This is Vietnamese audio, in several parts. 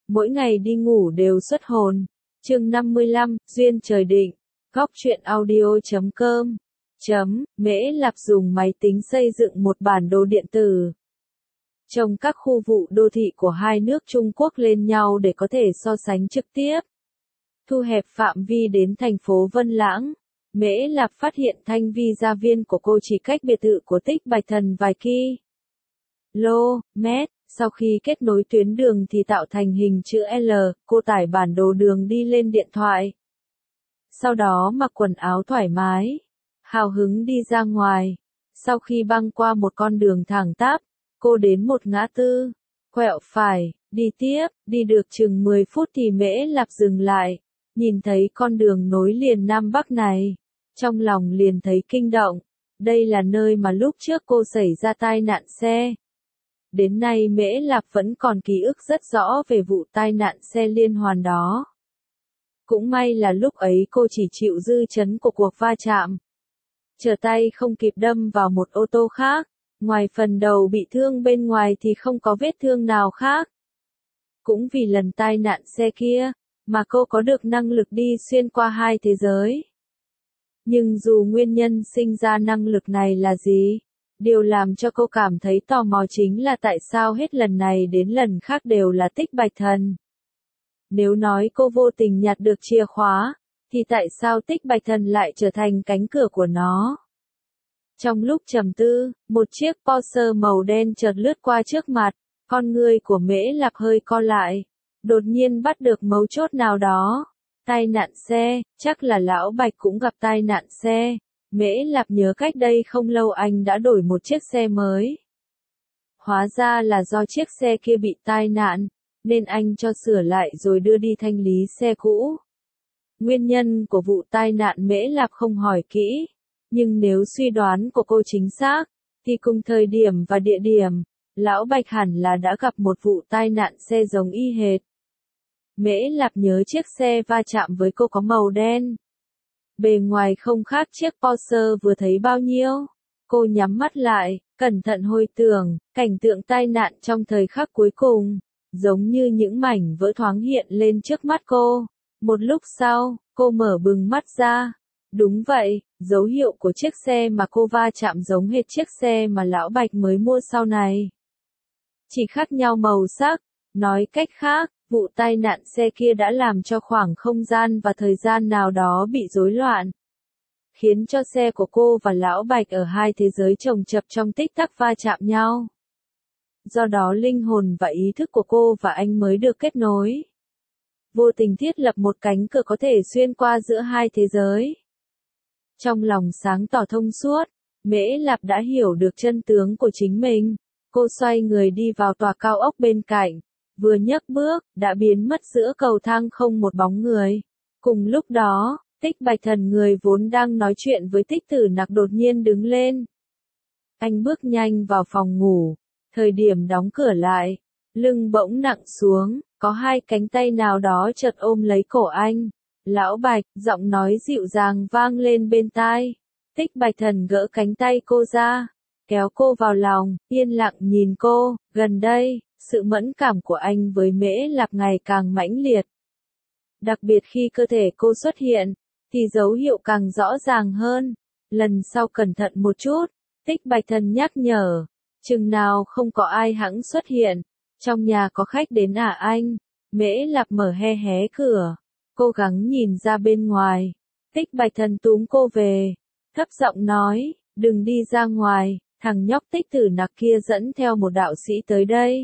mỗi ngày đi ngủ đều xuất hồn. Chương 55, duyên trời định. Góc truyện audio.com. Mễ Lạp dùng máy tính xây dựng một bản đồ điện tử. Trồng các khu vụ đô thị của hai nước Trung Quốc lên nhau để có thể so sánh trực tiếp. Thu hẹp phạm vi đến thành phố Vân Lãng. Mễ Lạp phát hiện thanh vi gia viên của cô chỉ cách biệt thự của Tích Bạch Thần vài km. Sau khi kết nối tuyến đường thì tạo thành hình chữ L, cô tải bản đồ đường đi lên điện thoại. Sau đó mặc quần áo thoải mái, hào hứng đi ra ngoài. Sau khi băng qua một con đường thẳng tắp, cô đến một ngã tư, quẹo phải, đi tiếp, đi được chừng 10 phút thì Mễ Lạp dừng lại, nhìn thấy con đường nối liền Nam Bắc này. Trong lòng liền thấy kinh động, đây là nơi mà lúc trước cô xảy ra tai nạn xe. Đến nay Mễ Lạp vẫn còn ký ức rất rõ về vụ tai nạn xe liên hoàn đó. Cũng may là lúc ấy cô chỉ chịu dư chấn của cuộc va chạm. Trở tay không kịp đâm vào một ô tô khác, ngoài phần đầu bị thương bên ngoài thì không có vết thương nào khác. Cũng vì lần tai nạn xe kia, mà cô có được năng lực đi xuyên qua hai thế giới. Nhưng dù nguyên nhân sinh ra năng lực này là gì, điều làm cho cô cảm thấy tò mò chính là tại sao hết lần này đến lần khác đều là Tích Bạch Thần. Nếu nói cô vô tình nhặt được chìa khóa, thì tại sao Tích Bạch Thần lại trở thành cánh cửa của nó? Trong lúc trầm tư, một chiếc Porsche màu đen chợt lướt qua trước mặt, con người của Mễ Lạp hơi co lại, đột nhiên bắt được mấu chốt nào đó. Tai nạn xe, chắc là Lão Bạch cũng gặp tai nạn xe. Mễ Lạp nhớ cách đây không lâu anh đã đổi một chiếc xe mới. Hóa ra là do chiếc xe kia bị tai nạn, nên anh cho sửa lại rồi đưa đi thanh lý xe cũ. Nguyên nhân của vụ tai nạn Mễ Lạp không hỏi kỹ, nhưng nếu suy đoán của cô chính xác, thì cùng thời điểm và địa điểm, Lão Bạch hẳn là đã gặp một vụ tai nạn xe giống y hệt. Mễ Lạp nhớ chiếc xe va chạm với cô có màu đen. Bề ngoài không khác chiếc Porsche vừa thấy bao nhiêu. Cô nhắm mắt lại, cẩn thận hồi tưởng, cảnh tượng tai nạn trong thời khắc cuối cùng, giống như những mảnh vỡ thoáng hiện lên trước mắt cô. Một lúc sau, cô mở bừng mắt ra. Đúng vậy, dấu hiệu của chiếc xe mà cô va chạm giống hệt chiếc xe mà Lão Bạch mới mua sau này. Chỉ khác nhau màu sắc, nói cách khác, vụ tai nạn xe kia đã làm cho khoảng không gian và thời gian nào đó bị rối loạn, khiến cho xe của cô và Lão Bạch ở hai thế giới chồng chập trong tích tắc va chạm nhau. Do đó linh hồn và ý thức của cô và anh mới được kết nối. Vô tình thiết lập một cánh cửa có thể xuyên qua giữa hai thế giới. Trong lòng sáng tỏ thông suốt, Mễ Lạp đã hiểu được chân tướng của chính mình. Cô xoay người đi vào tòa cao ốc bên cạnh. Vừa nhấc bước, đã biến mất giữa cầu thang không một bóng người. Cùng lúc đó, Tích Bạch Thần người vốn đang nói chuyện với Tích Tử Nặc đột nhiên đứng lên. Anh bước nhanh vào phòng ngủ. Thời điểm đóng cửa lại, lưng bỗng nặng xuống, có hai cánh tay nào đó chợt ôm lấy cổ anh. Lão Bạch, giọng nói dịu dàng vang lên bên tai. Tích Bạch Thần gỡ cánh tay cô ra, kéo cô vào lòng, yên lặng nhìn cô. Gần đây, sự mẫn cảm của anh với Mễ Lạp ngày càng mãnh liệt. Đặc biệt khi cơ thể cô xuất hiện, thì dấu hiệu càng rõ ràng hơn. Lần sau cẩn thận một chút, Tích Bạch Thần nhắc nhở. Chừng nào không có ai hẵng xuất hiện, trong nhà có khách đến à anh? Mễ Lạp mở hé hé cửa, cố gắng nhìn ra bên ngoài. Tích Bạch Thần túm cô về, thấp giọng nói, đừng đi ra ngoài, thằng nhóc Tích Tử Nặc kia dẫn theo một đạo sĩ tới đây.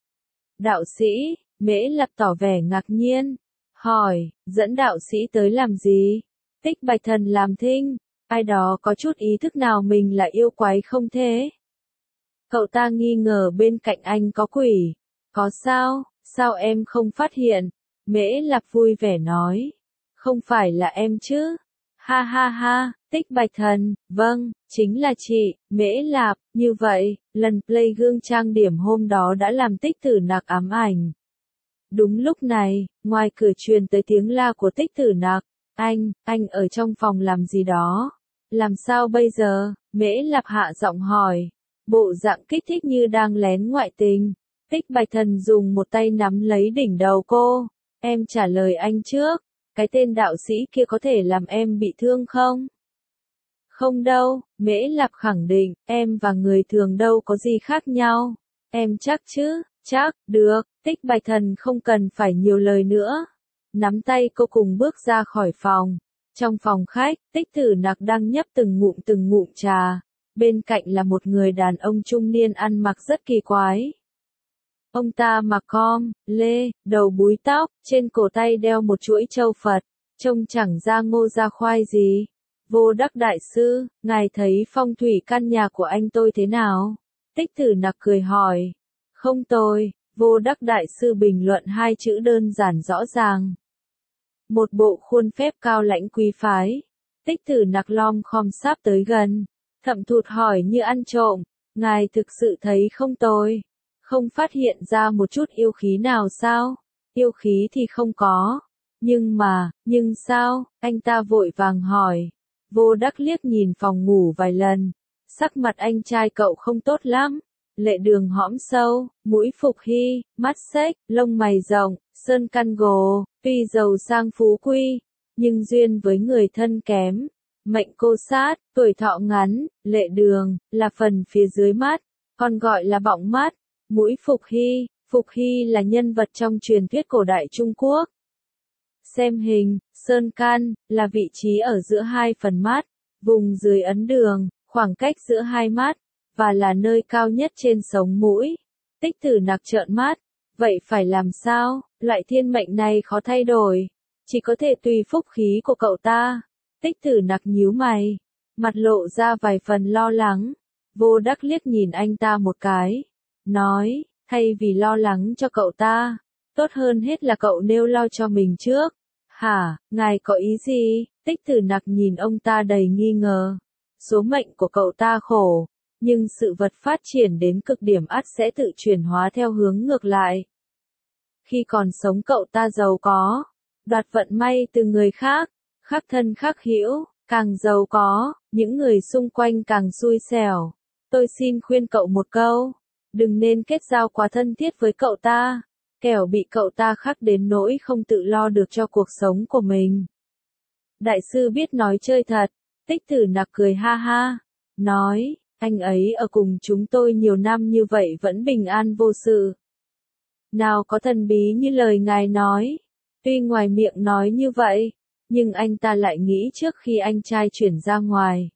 Đạo sĩ? Mễ Lạp tỏ vẻ ngạc nhiên, hỏi, dẫn đạo sĩ tới làm gì? Tích Bạch Thần làm thinh, ai đó có chút ý thức nào mình là yêu quái không thế? Cậu ta nghi ngờ bên cạnh anh có quỷ. Có sao, sao em không phát hiện? Mễ Lạp vui vẻ nói. Không phải là em chứ? Ha ha ha, Tích Bạch Thần, vâng, chính là chị, Mễ Lạp. Như vậy, lần play gương trang điểm hôm đó đã làm Tích Tử Nặc ám ảnh. Đúng lúc này, ngoài cửa truyền tới tiếng la của Tích Tử Nặc. Anh ở trong phòng làm gì đó? Làm sao bây giờ? Mễ Lạp hạ giọng hỏi. Bộ dạng kích thích như đang lén ngoại tình. Tích Bạch Thần dùng một tay nắm lấy đỉnh đầu cô. Em trả lời anh trước, cái tên đạo sĩ kia có thể làm em bị thương không? Không đâu, Mễ Lạp khẳng định, em và người thường đâu có gì khác nhau. Em chắc chứ? Chắc, được, Tích Bạch Thần không cần phải nhiều lời nữa. Nắm tay cô cùng bước ra khỏi phòng. Trong phòng khách, Tích Tử Nặc đang nhấp từng ngụm trà. Bên cạnh là một người đàn ông trung niên ăn mặc rất kỳ quái. Ông ta mặc lê, đầu búi tóc, trên cổ tay đeo một chuỗi châu Phật, trông chẳng ra ngô ra khoai gì. Vô Đắc đại sư, ngài thấy phong thủy căn nhà của anh tôi thế nào? Tích Tử Nặc cười hỏi. Không tồi, Vô Đắc đại sư bình luận hai chữ đơn giản rõ ràng. Một bộ khuôn phép cao lãnh quý phái. Tích Tử Nặc lom khom sắp tới gần, thậm thụt hỏi như ăn trộm, ngài thực sự thấy không tồi? Không phát hiện ra một chút yêu khí nào sao? Yêu khí thì không có. Nhưng sao? Anh ta vội vàng hỏi. Vô Đắc liếc nhìn phòng ngủ vài lần. Sắc mặt anh trai cậu không tốt lắm. Lệ đường hõm sâu, mũi phục hy, mắt xếch, lông mày rộng, sơn căn gồ, tuy giàu sang phú quý, nhưng duyên với người thân kém. Mệnh cô sát, tuổi thọ ngắn, lệ đường, là phần phía dưới mắt, còn gọi là bọng mắt. Mũi Phục Hy là nhân vật trong truyền thuyết cổ đại Trung Quốc. Xem hình, sơn căn, là vị trí ở giữa hai phần mắt, vùng dưới ấn đường, khoảng cách giữa hai mắt, và là nơi cao nhất trên sống mũi. Tích Tử Nặc trợn mắt, vậy phải làm sao, loại thiên mệnh này khó thay đổi, chỉ có thể tùy phúc khí của cậu ta. Tích Tử Nặc nhíu mày, mặt lộ ra vài phần lo lắng. Vô Đắc liếc nhìn anh ta một cái, nói, thay vì lo lắng cho cậu ta, tốt hơn hết là cậu nêu lo cho mình trước. Hả, ngài có ý gì? Tích Tử Nặc nhìn ông ta đầy nghi ngờ. Số mệnh của cậu ta khổ, nhưng sự vật phát triển đến cực điểm ắt sẽ tự chuyển hóa theo hướng ngược lại. Khi còn sống cậu ta giàu có, đoạt vận may từ người khác, khắc thân khắc hữu, càng giàu có, những người xung quanh càng xui xẻo. Tôi xin khuyên cậu một câu, đừng nên kết giao quá thân thiết với cậu ta, kẻo bị cậu ta khắc đến nỗi không tự lo được cho cuộc sống của mình. Đại sư biết nói chơi thật. Tích Tử Nặc cười ha ha, nói, anh ấy ở cùng chúng tôi nhiều năm như vậy vẫn bình an vô sự. Nào có thần bí như lời ngài nói. Tuy ngoài miệng nói như vậy, nhưng anh ta lại nghĩ trước khi anh trai chuyển ra ngoài,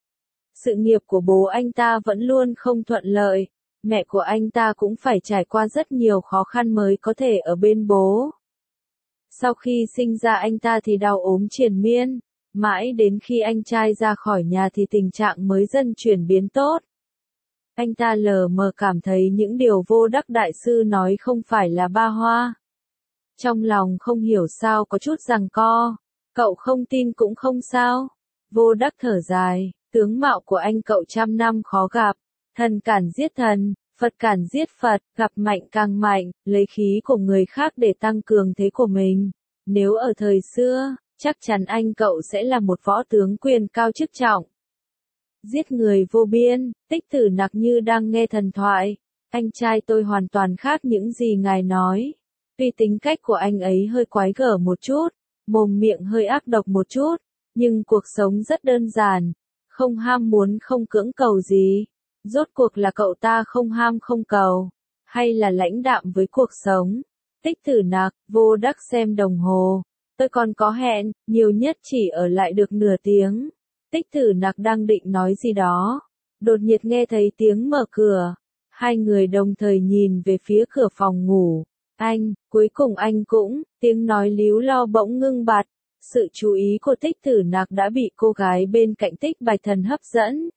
sự nghiệp của bố anh ta vẫn luôn không thuận lợi, mẹ của anh ta cũng phải trải qua rất nhiều khó khăn mới có thể ở bên bố. Sau khi sinh ra anh ta thì đau ốm triền miên, mãi đến khi anh trai ra khỏi nhà thì tình trạng mới dần chuyển biến tốt. Anh ta lờ mờ cảm thấy những điều Vô Đắc đại sư nói không phải là ba hoa. Trong lòng không hiểu sao có chút giằng co, cậu không tin cũng không sao. Vô Đắc thở dài, tướng mạo của anh cậu trăm năm khó gặp, thần cản giết thần, Phật cản giết Phật, gặp mạnh càng mạnh, lấy khí của người khác để tăng cường thế của mình. Nếu ở thời xưa, chắc chắn anh cậu sẽ là một võ tướng quyền cao chức trọng. Giết người vô biên, Tích Tử Nặc như đang nghe thần thoại. Anh trai tôi hoàn toàn khác những gì ngài nói. Tuy tính cách của anh ấy hơi quái gở một chút, mồm miệng hơi ác độc một chút, nhưng cuộc sống rất đơn giản, không ham muốn không cưỡng cầu gì. Rốt cuộc là cậu ta không ham không cầu, hay là lãnh đạm với cuộc sống? Tích Tử Nặc, Vô Đắc xem đồng hồ. Tôi còn có hẹn, nhiều nhất chỉ ở lại được nửa tiếng. Tích Tử Nặc đang định nói gì đó, đột nhiên nghe thấy tiếng mở cửa. Hai người đồng thời nhìn về phía cửa phòng ngủ. Cuối cùng anh cũng, tiếng nói líu lo bỗng ngưng bặt. Sự chú ý của Tích Tử Nặc đã bị cô gái bên cạnh Tích Bạch Thần hấp dẫn.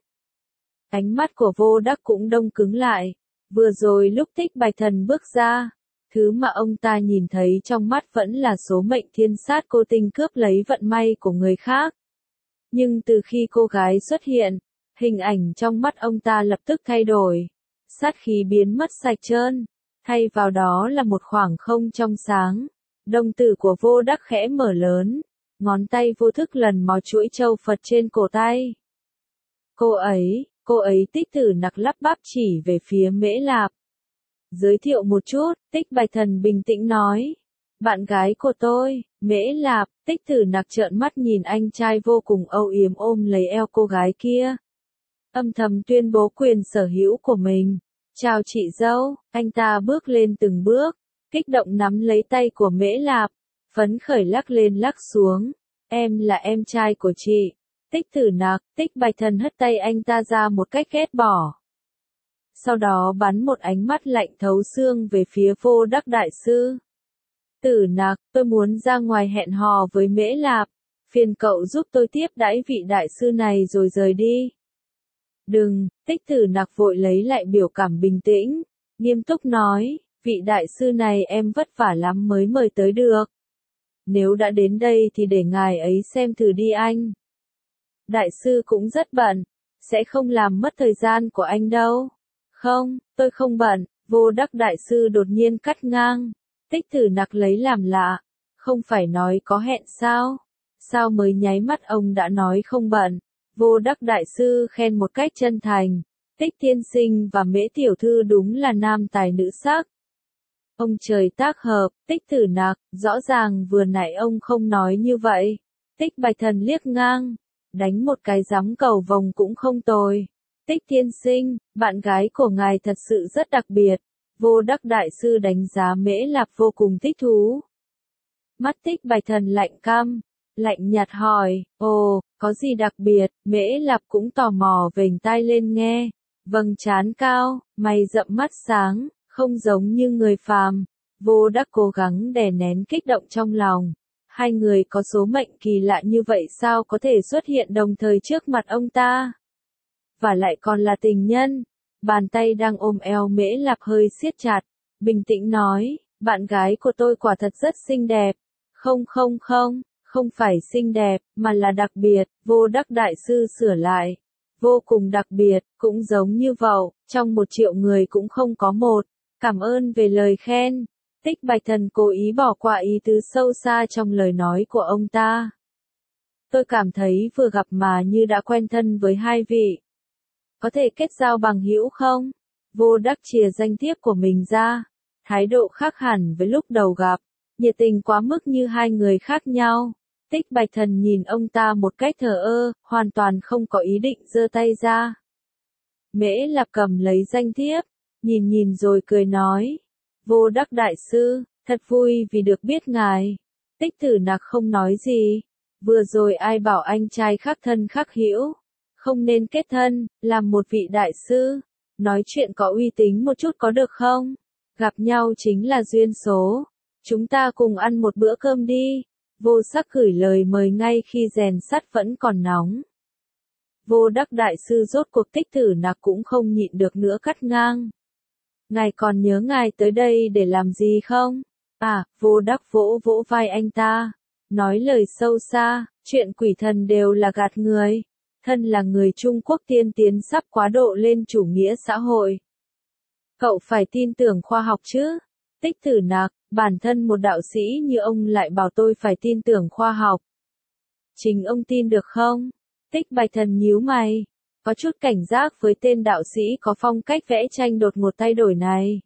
Ánh mắt của Vô Đắc cũng đông cứng lại. Vừa rồi lúc Tích Bạch Thần bước ra, thứ mà ông ta nhìn thấy trong mắt vẫn là số mệnh thiên sát cô tinh cướp lấy vận may của người khác. Nhưng từ khi cô gái xuất hiện, hình ảnh trong mắt ông ta lập tức thay đổi. Sát khí biến mất sạch trơn, thay vào đó là một khoảng không trong sáng. Đồng tử của Vô Đắc khẽ mở lớn, ngón tay vô thức lần mò chuỗi châu Phật trên cổ tay. Cô ấy, Tích Tử Nặc lắp bắp chỉ về phía Mễ Lạp. Giới thiệu một chút, Tích Bạch Thần bình tĩnh nói. Bạn gái của tôi, Mễ Lạp. Tích Tử Nặc trợn mắt nhìn anh trai vô cùng âu yếm ôm lấy eo cô gái kia. Âm thầm tuyên bố quyền sở hữu của mình. Chào chị dâu, anh ta bước lên từng bước, kích động nắm lấy tay của Mễ Lạp, phấn khởi lắc lên lắc xuống. Em là em trai của chị. Tích Tử Nặc. Tích Bạch Thần hất tay anh ta ra một cách ghét bỏ. Sau đó bắn một ánh mắt lạnh thấu xương về phía Vô Đắc Đại Sư. Tử Nặc, tôi muốn ra ngoài hẹn hò với Mễ Lạp, phiền cậu giúp tôi tiếp đãi vị đại sư này rồi rời đi. Đừng, Tích Tử Nặc vội lấy lại biểu cảm bình tĩnh, nghiêm túc nói, vị đại sư này em vất vả lắm mới mời tới được. Nếu đã đến đây thì để ngài ấy xem thử đi anh. Đại sư cũng rất bận, sẽ không làm mất thời gian của anh đâu. Không, tôi không bận, Vô Đắc Đại Sư đột nhiên cắt ngang. Tích Tử Nặc lấy làm lạ, không phải nói có hẹn sao? Sao mới nháy mắt ông đã nói không bận? Vô Đắc Đại Sư khen một cách chân thành, Tích tiên sinh và Mễ tiểu thư đúng là nam tài nữ sắc. Ông trời tác hợp, Tích Tử Nặc, rõ ràng vừa nãy ông không nói như vậy. Tích Bạch Thần liếc ngang, đánh một cái giám cầu vồng cũng không tồi. Tích tiên sinh, bạn gái của ngài thật sự rất đặc biệt. Vô Đắc Đại Sư đánh giá Mễ Lạp vô cùng thích thú. Mắt Tích Bạch Thần lạnh căm, lạnh nhạt hỏi, ồ, có gì đặc biệt? Mễ Lạp cũng tò mò vểnh tai lên nghe. Vầng trán cao, mày rậm mắt sáng, không giống như người phàm. Vô Đắc cố gắng đè nén kích động trong lòng. Hai người có số mệnh kỳ lạ như vậy sao có thể xuất hiện đồng thời trước mặt ông ta? Và lại còn là tình nhân. Bàn tay đang ôm eo Mễ Lạp hơi siết chặt, bình tĩnh nói, bạn gái của tôi quả thật rất xinh đẹp. Không phải xinh đẹp, mà là đặc biệt. Vô Đắc Đại Sư sửa lại. Vô cùng đặc biệt, cũng giống như vậu, trong 1 triệu người cũng không có một. Cảm ơn về lời khen. Tích Bạch Thần cố ý bỏ qua ý tứ sâu xa trong lời nói của ông ta. Tôi cảm thấy vừa gặp mà như đã quen thân với hai vị. Có thể kết giao bằng hữu không? Vô Đắc chìa danh thiếp của mình ra. Thái độ khác hẳn với lúc đầu gặp. Nhiệt tình quá mức như hai người khác nhau. Tích Bạch Thần nhìn ông ta một cách thờ ơ, hoàn toàn không có ý định giơ tay ra. Mễ Lạp cầm lấy danh thiếp, nhìn rồi cười nói. Vô Đắc Đại Sư, thật vui vì được biết ngài. Tích Tử Nặc không nói gì. Vừa rồi ai bảo anh trai khắc thân khắc hữu, không nên kết thân, làm một vị đại sư. Nói chuyện có uy tín một chút có được không? Gặp nhau chính là duyên số. Chúng ta cùng ăn một bữa cơm đi. Vô Sắc gửi lời mời ngay khi rèn sắt vẫn còn nóng. Vô Đắc Đại Sư rốt cuộc Tích Tử Nặc cũng không nhịn được nữa cắt ngang. Ngài còn nhớ ngài tới đây để làm gì không? À, Vô Đắc vỗ vỗ vai anh ta. Nói lời sâu xa, chuyện quỷ thần đều là gạt người. Thân là người Trung Quốc tiên tiến sắp quá độ lên chủ nghĩa xã hội. Cậu phải tin tưởng khoa học chứ? Tích Tử Nặc, bản thân một đạo sĩ như ông lại bảo tôi phải tin tưởng khoa học. Chính ông tin được không? Tích Bạch Thần nhíu mày, có chút cảnh giác với tên đạo sĩ có phong cách vẽ tranh đột ngột thay đổi này.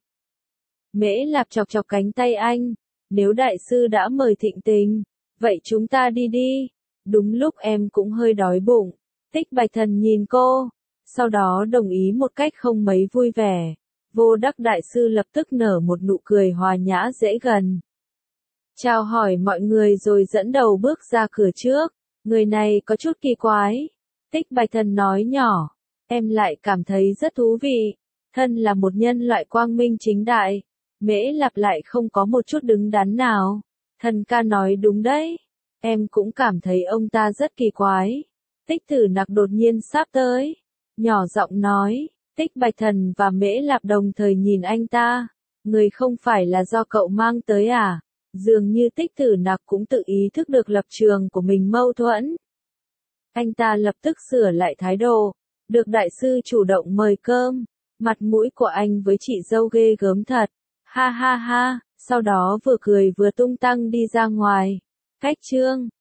Mễ Lạp chọc chọc cánh tay anh, nếu đại sư đã mời thịnh tình, vậy chúng ta đi đi. Đúng lúc em cũng hơi đói bụng. Tích Bạch Thần nhìn cô, sau đó đồng ý một cách không mấy vui vẻ. Vô Đắc Đại Sư lập tức nở một nụ cười hòa nhã dễ gần. Chào hỏi mọi người rồi dẫn đầu bước ra cửa trước. Người này có chút kỳ quái. Tích Bạch Thần nói nhỏ, em lại cảm thấy rất thú vị. Thân là một nhân loại quang minh chính đại. Mễ Lạp lại không có một chút đứng đắn nào. Thần ca nói đúng đấy. Em cũng cảm thấy ông ta rất kỳ quái. Tích Tử Nặc đột nhiên sắp tới. Nhỏ giọng nói. Tích Bạch Thần và Mễ Lạp đồng thời nhìn anh ta. Người không phải là do cậu mang tới à? Dường như Tích Tử Nặc cũng tự ý thức được lập trường của mình mâu thuẫn. Anh ta lập tức sửa lại thái độ. Được đại sư chủ động mời cơm. Mặt mũi của anh với chị dâu ghê gớm thật. Ha ha ha, sau đó vừa cười vừa tung tăng đi ra ngoài. Cách chương